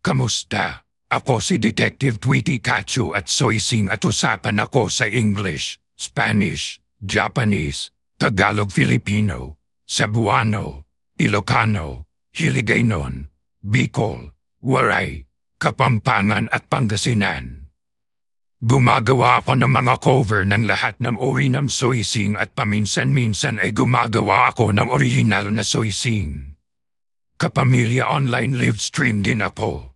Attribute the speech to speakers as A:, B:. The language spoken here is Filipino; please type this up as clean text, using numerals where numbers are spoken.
A: Kamusta? Ako si Detective Tweety Kachu at Soising at usapan ako sa English, Spanish, Japanese, Tagalog, Filipino, Cebuano, Ilocano, Hiligaynon, Bicol, Waray, Kapampangan at Pangasinan. Gumagawa ako ng mga cover ng lahat ng uri ng soising at paminsan-minsan ay gumagawa ako ng original na soising. Kapamilya online live stream din ako.